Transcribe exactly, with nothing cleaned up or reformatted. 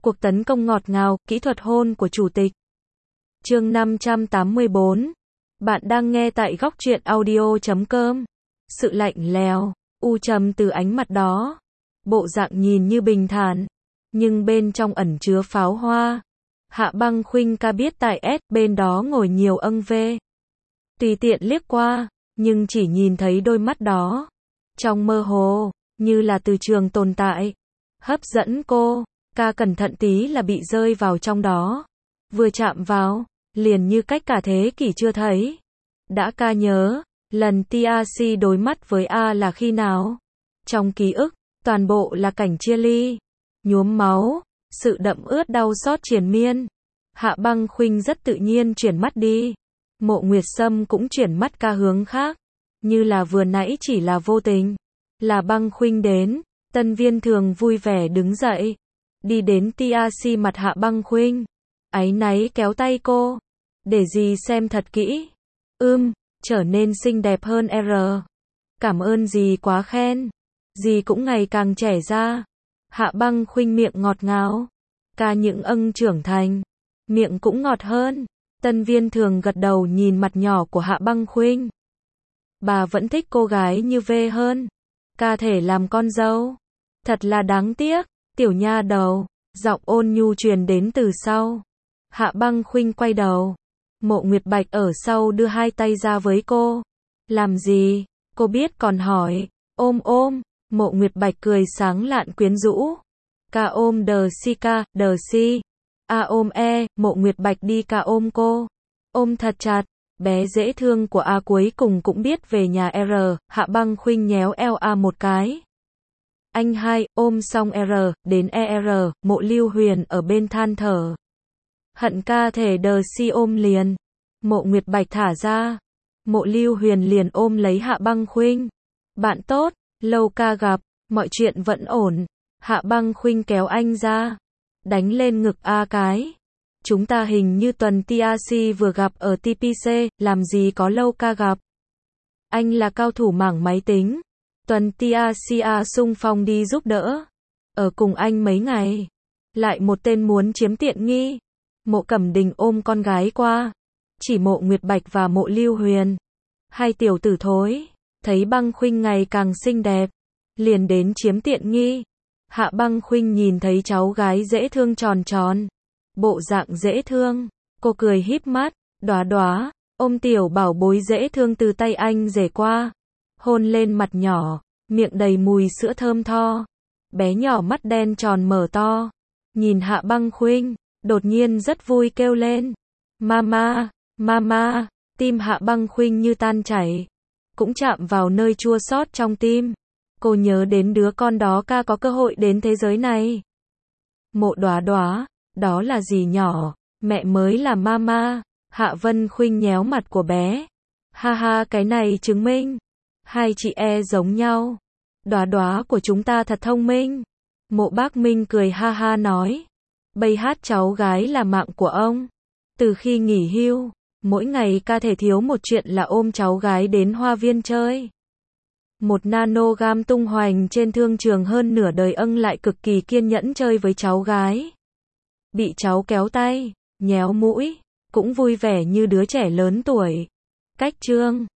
Cuộc tấn công ngọt ngào, kỹ thuật hôn của chủ tịch. Chương năm trăm tám mươi bốn. Bạn đang nghe tại góc truyện audio chấm com. Sự lạnh lẽo, u trầm từ ánh mặt đó. Bộ dạng nhìn như bình thản, nhưng bên trong ẩn chứa pháo hoa. Hạ Băng Khuynh ca biết tại S bên đó ngồi nhiều âng vê. Tùy tiện liếc qua, nhưng chỉ nhìn thấy đôi mắt đó. Trong mơ hồ, như là từ trường tồn tại. Hấp dẫn cô, ca cẩn thận tí là bị rơi vào trong đó. Vừa chạm vào, liền như cách cả thế kỷ chưa thấy. Đã ca nhớ, lần tê rờ xê đối mắt với A là khi nào? Trong ký ức, toàn bộ là cảnh chia ly, nhuốm máu, sự đậm ướt đau xót triền miên. Hạ Băng Khuynh rất tự nhiên chuyển mắt đi. Mộ Nguyệt Sâm cũng chuyển mắt ca hướng khác, như là vừa nãy chỉ là vô tình. Là Băng Khuynh đến, Tân Viên Thường vui vẻ đứng dậy, đi đến tê rờ xê mặt Hạ Băng Khuynh, áy náy kéo tay cô. Để dì xem thật kỹ. Ưm, trở nên xinh đẹp hơn R. Cảm ơn dì quá khen. Dì cũng ngày càng trẻ ra. Hạ Băng Khuynh miệng ngọt ngào. Ca những âng trưởng thành, miệng cũng ngọt hơn. Tân Viên Thường gật đầu nhìn mặt nhỏ của Hạ Băng Khuynh. Bà vẫn thích cô gái như V hơn. Ca thể làm con dâu. Thật là đáng tiếc, tiểu nha đầu. Giọng ôn nhu truyền đến từ sau. Hạ Băng Khuynh quay đầu. Mộ Nguyệt Bạch ở sau đưa hai tay ra với cô. Làm gì? Cô biết còn hỏi. Ôm ôm. Mộ Nguyệt Bạch cười sáng lạn quyến rũ. Ca ôm đờ si ca, đờ si. A ôm e, Mộ Nguyệt Bạch đi ca ôm cô. Ôm thật chặt. Bé dễ thương của A cuối cùng cũng biết về nhà R. Hạ Băng Khuynh nhéo eo A một cái. Anh hai, ôm xong R, đến E R, Mộ Lưu Huyền ở bên than thở. Hận ca thể đờ si ôm liền. Mộ Nguyệt Bạch thả ra. Mộ Lưu Huyền liền ôm lấy Hạ Băng Khuynh. Bạn tốt, lâu ca gặp, mọi chuyện vẫn ổn. Hạ Băng Khuynh kéo anh ra, đánh lên ngực A cái. Chúng ta hình như tuần tê rờ xê vừa gặp ở tê pê xê, làm gì có lâu ca gặp. Anh là cao thủ mảng máy tính. Tuần tê rờ xê A xung phong đi giúp đỡ. Ở cùng anh mấy ngày. Lại một tên muốn chiếm tiện nghi. Mộ Cẩm Đình ôm con gái qua. Chỉ Mộ Nguyệt Bạch và Mộ Lưu Huyền. Hai tiểu tử thối. Thấy Băng Khuynh ngày càng xinh đẹp. Liền đến chiếm tiện nghi. Hạ Băng Khuynh nhìn thấy cháu gái dễ thương tròn tròn. Bộ dạng dễ thương. Cô cười híp mắt. Đóa đóa. Ôm tiểu bảo bối dễ thương từ tay anh rể qua. Hôn lên mặt nhỏ. Miệng đầy mùi sữa thơm tho. Bé nhỏ mắt đen tròn mở to. Nhìn Hạ Băng Khuynh. Đột nhiên rất vui kêu lên. Mama, mama. Tim Hạ Băng Khuynh như tan chảy. Cũng chạm vào nơi chua xót trong tim. Cô nhớ đến đứa con đó ca có cơ hội đến thế giới này. Mộ Đóa Đóa, đó là gì nhỏ, mẹ mới là mama. Hạ Vân Khuynh nhéo mặt của bé. Ha ha, cái này chứng minh hai chị e giống nhau. Đóa Đóa của chúng ta thật thông minh. Mộ Bác Minh cười ha ha nói. Bây hát cháu gái là mạng của ông. Từ khi nghỉ hưu, mỗi ngày ca thể thiếu một chuyện là ôm cháu gái đến hoa viên chơi. Một nano gam tung hoành trên thương trường hơn nửa đời âng lại cực kỳ kiên nhẫn chơi với cháu gái. Bị cháu kéo tay, nhéo mũi, cũng vui vẻ như đứa trẻ lớn tuổi. Cách trương,